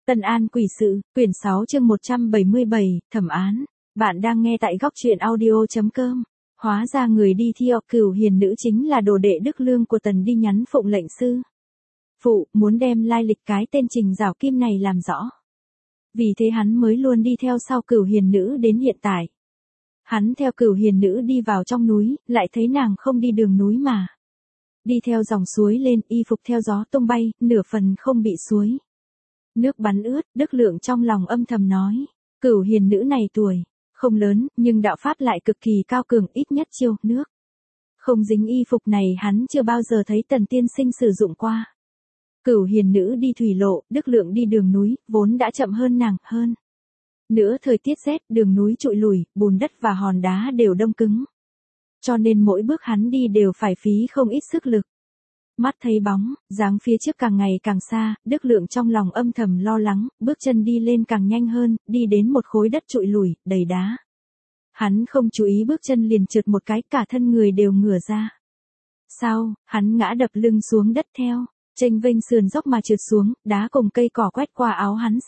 Tân An quỷ sự, quyển 6 chương 177, thẩm án. Bạn đang nghe tại góc truyện audio.com. Hóa ra người đi thi học cửu hiền nữ chính là đồ đệ Đức Lương của Tần đi nhắn phụng lệnh sư. Phụ, muốn đem lai lịch cái tên Trình Giảo Kim này làm rõ. Vì thế hắn mới luôn đi theo sau cửu hiền nữ đến hiện tại. Hắn theo cửu hiền nữ đi vào trong núi, lại thấy nàng không đi đường núi mà. Đi theo dòng suối lên, y phục theo gió tung bay, nửa phần không bị suối nước bắn ướt. Đức Lượng trong lòng âm thầm nói, cửu hiền nữ này tuổi không lớn, nhưng đạo pháp lại cực kỳ cao cường, ít nhất chiêu nước không dính. Y phục này hắn chưa bao giờ thấy Tần tiên sinh sử dụng qua. Cửu hiền nữ đi thủy lộ, Đức Lượng đi đường núi, vốn đã chậm hơn nàng hơn nữa thời tiết rét, đường núi trụi lùi, bùn đất và hòn đá đều đông cứng, cho nên mỗi bước hắn đi đều phải phí không ít sức lực. Mắt thấy bóng dáng phía trước càng ngày càng xa, Đức Lượng trong lòng âm thầm lo lắng, bước chân đi lên càng nhanh hơn, đi đến một khối đất trụi lùi, đầy đá. Hắn không chú ý bước chân liền trượt một cái, cả thân người đều ngửa ra. Sau, hắn ngã đập lưng xuống đất theo, chênh vênh sườn dốc mà trượt xuống, đá cùng cây cỏ quét qua áo hắn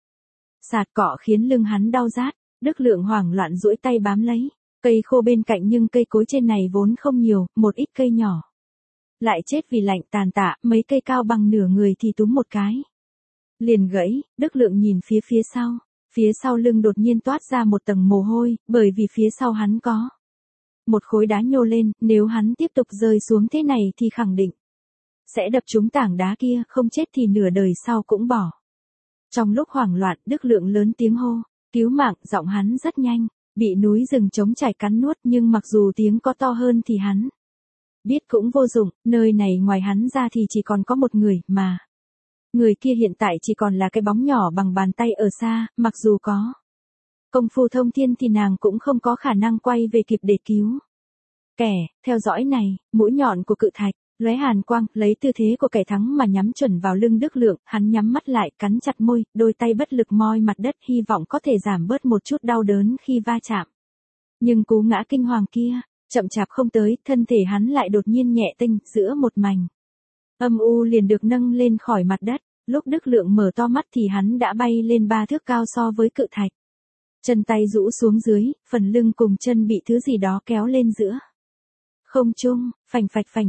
sạt cọ khiến lưng hắn đau rát. Đức Lượng hoảng loạn duỗi tay bám lấy cây khô bên cạnh, nhưng cây cối trên này vốn không nhiều, một ít cây nhỏ lại chết vì lạnh tàn tạ, mấy cây cao bằng nửa người thì túm một cái liền gãy. Đức Lượng nhìn phía sau lưng đột nhiên toát ra một tầng mồ hôi, bởi vì phía sau hắn có một khối đá nhô lên, nếu hắn tiếp tục rơi xuống thế này thì khẳng định sẽ đập trúng tảng đá kia, không chết thì nửa đời sau cũng bỏ. Trong lúc hoảng loạn, Đức Lượng lớn tiếng hô cứu mạng, giọng hắn rất nhanh, bị núi rừng trống trải cắn nuốt, nhưng mặc dù tiếng có to hơn thì hắn biết cũng vô dụng, nơi này ngoài hắn ra thì chỉ còn có một người, mà người kia hiện tại chỉ còn là cái bóng nhỏ bằng bàn tay ở xa, mặc dù có công phu thông thiên thì nàng cũng không có khả năng quay về kịp để cứu. Kẻ theo dõi này, mũi nhọn của cự thạch lóe hàn quang, lấy tư thế của kẻ thắng mà nhắm chuẩn vào lưng Đức Lượng. Hắn nhắm mắt lại, cắn chặt môi, đôi tay bất lực moi mặt đất, hy vọng có thể giảm bớt một chút đau đớn khi va chạm. Nhưng cú ngã kinh hoàng kia chậm chạp không tới, thân thể hắn lại đột nhiên nhẹ tênh, giữa một mảnh âm u liền được nâng lên khỏi mặt đất. Lúc Đức Lượng mở to mắt thì hắn đã bay lên 3 thước cao so với cự thạch. Chân tay rũ xuống dưới, phần lưng cùng chân bị thứ gì đó kéo lên giữa không trung, phành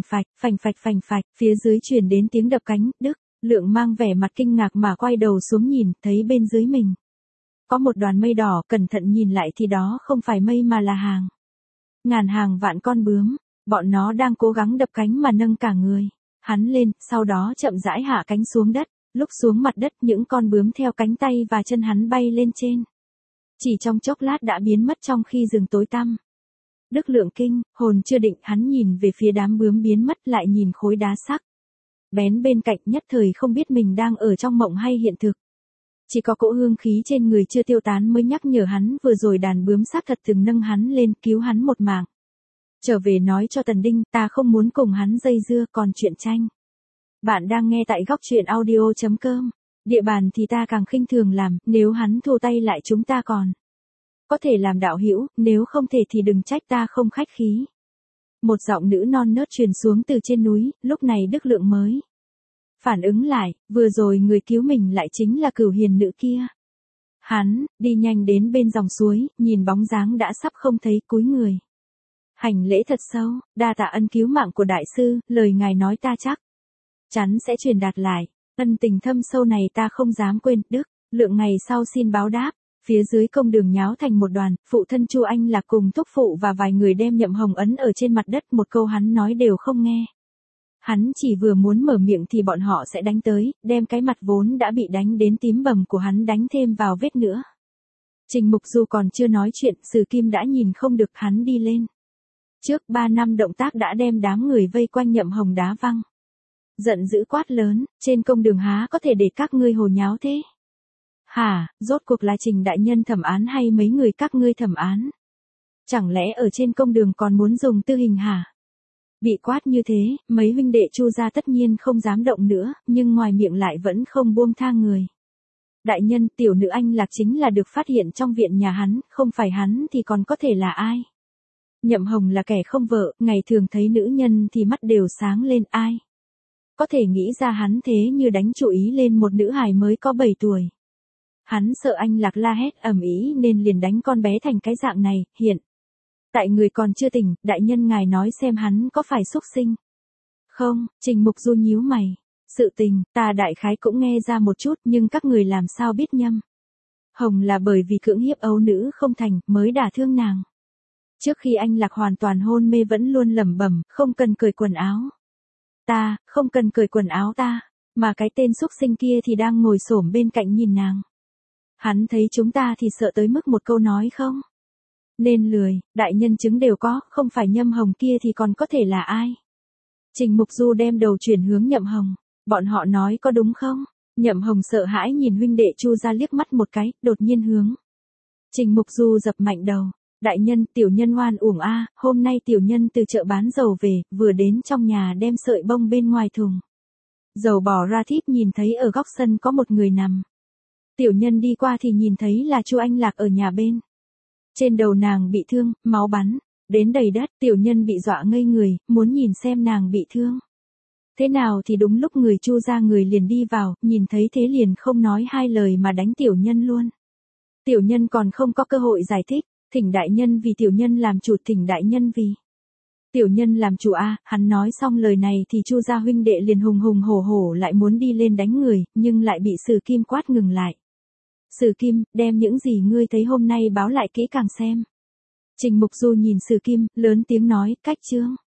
phạch, phía dưới truyền đến tiếng đập cánh. Đức Lượng mang vẻ mặt kinh ngạc mà quay đầu xuống nhìn, thấy bên dưới mình có một đoàn mây đỏ, cẩn thận nhìn lại thì đó không phải mây mà là ngàn hàng vạn con bướm, bọn nó đang cố gắng đập cánh mà nâng cả người hắn lên, sau đó chậm rãi hạ cánh xuống đất. Lúc xuống mặt đất, những con bướm theo cánh tay và chân hắn bay lên trên, chỉ trong chốc lát đã biến mất trong khi rừng tối tăm. Đức Lượng kinh hồn chưa định, hắn nhìn về phía đám bướm biến mất, lại nhìn khối đá sắc bén bên cạnh, nhất thời không biết mình đang ở trong mộng hay hiện thực. Chỉ có cỗ hương khí trên người chưa tiêu tán mới nhắc nhở hắn vừa rồi đàn bướm xác thật từng nâng hắn lên, cứu hắn một mạng. Trở về nói cho Tần Đinh, ta không muốn cùng hắn dây dưa, còn chuyện tranh. Bạn đang nghe tại góc truyện audio.com. Địa bàn thì ta càng khinh thường làm, nếu hắn thu tay lại chúng ta còn có thể làm đạo hữu, nếu không thể thì đừng trách ta không khách khí. Một giọng nữ non nớt truyền xuống từ trên núi. Lúc này Đức Lượng mới phản ứng lại, vừa rồi người cứu mình lại chính là cửu hiền nữ kia. Hắn đi nhanh đến bên dòng suối, nhìn bóng dáng đã sắp không thấy, cúi người hành lễ thật sâu, đa tạ ân cứu mạng của đại sư, lời ngài nói ta chắc chắn sẽ truyền đạt lại, ân tình thâm sâu này ta không dám quên. Đức Lượng ngày sau xin báo đáp. Phía dưới công đường nháo thành một đoàn, phụ thân Chu Anh Lạc cùng thúc phụ và vài người đem nhậm hồng ấn ở trên mặt đất, một câu hắn nói đều không nghe. Hắn chỉ vừa muốn mở miệng thì bọn họ sẽ đánh tới, đem cái mặt vốn đã bị đánh đến tím bầm của hắn đánh thêm vào vết nữa. Trình Mục Du còn chưa nói chuyện, Sử Kim đã nhìn không được, hắn đi lên trước 3 năm động tác đã đem đám người vây quanh nhậm hồng đá văng. Giận dữ quát lớn, trên công đường há có thể để các ngươi hồ nháo thế? Hả, rốt cuộc là Trình đại nhân thẩm án hay mấy người các ngươi thẩm án? Chẳng lẽ ở trên công đường còn muốn dùng tư hình hả? Bị quát như thế, mấy huynh đệ Chu gia tất nhiên không dám động nữa, nhưng ngoài miệng lại vẫn không buông tha người. Đại nhân, tiểu nữ anh Lạc chính là được phát hiện trong viện nhà hắn, không phải hắn thì còn có thể là ai? Nhậm Hồng là kẻ không vợ, ngày thường thấy nữ nhân thì mắt đều sáng lên, ai có thể nghĩ ra hắn thế như đánh chủ ý lên một nữ hài mới có 7 tuổi. Hắn sợ anh Lạc la hét ầm ĩ nên liền đánh con bé thành cái dạng này, hiện. Tại người còn chưa tỉnh, đại nhân ngài nói xem hắn có phải xúc sinh. Không, Trình Mục Du nhíu mày. Sự tình, ta đại khái cũng nghe ra một chút nhưng các người làm sao biết nhâm. Hồng là bởi vì cưỡng hiếp ấu nữ không thành mới đả thương nàng. Trước khi anh Lạc hoàn toàn hôn mê vẫn luôn lẩm bẩm, không cần cởi quần áo. Ta, không cần cởi quần áo ta, mà cái tên xúc sinh kia thì đang ngồi xổm bên cạnh nhìn nàng. Hắn thấy chúng ta thì sợ tới mức một câu nói không. Nên lười, đại nhân chứng đều có, không phải Nhâm Hồng kia thì còn có thể là ai. Trình Mục Du đem đầu chuyển hướng Nhậm Hồng, bọn họ nói có đúng không? Nhậm Hồng sợ hãi nhìn huynh đệ Chu ra liếc mắt một cái, đột nhiên hướng. Trình Mục Du dập mạnh đầu, đại nhân, tiểu nhân oan uổng a, hôm nay tiểu nhân từ chợ bán dầu về, vừa đến trong nhà đem sợi bông bên ngoài thùng. Dầu bỏ ra thít nhìn thấy ở góc sân có một người nằm. Tiểu nhân đi qua thì nhìn thấy là Chu Anh Lạc ở nhà bên. Trên đầu nàng bị thương, máu bắn, đến đầy đất, tiểu nhân bị dọa ngây người, muốn nhìn xem nàng bị thương. Thế nào thì đúng lúc người Chu ra người liền đi vào, nhìn thấy thế liền không nói hai lời mà đánh tiểu nhân luôn. Tiểu nhân còn không có cơ hội giải thích, thỉnh đại nhân vì tiểu nhân làm chủ, thỉnh đại nhân vì. Tiểu nhân làm chủ a, hắn nói xong lời này thì Chu gia huynh đệ liền hùng hùng hổ hổ lại muốn đi lên đánh người, nhưng lại bị Sử Kim quát ngừng lại. Sử Kim, đem những gì ngươi thấy hôm nay báo lại kỹ càng xem. Trình Mục Du nhìn Sử Kim, lớn tiếng nói, cách chương.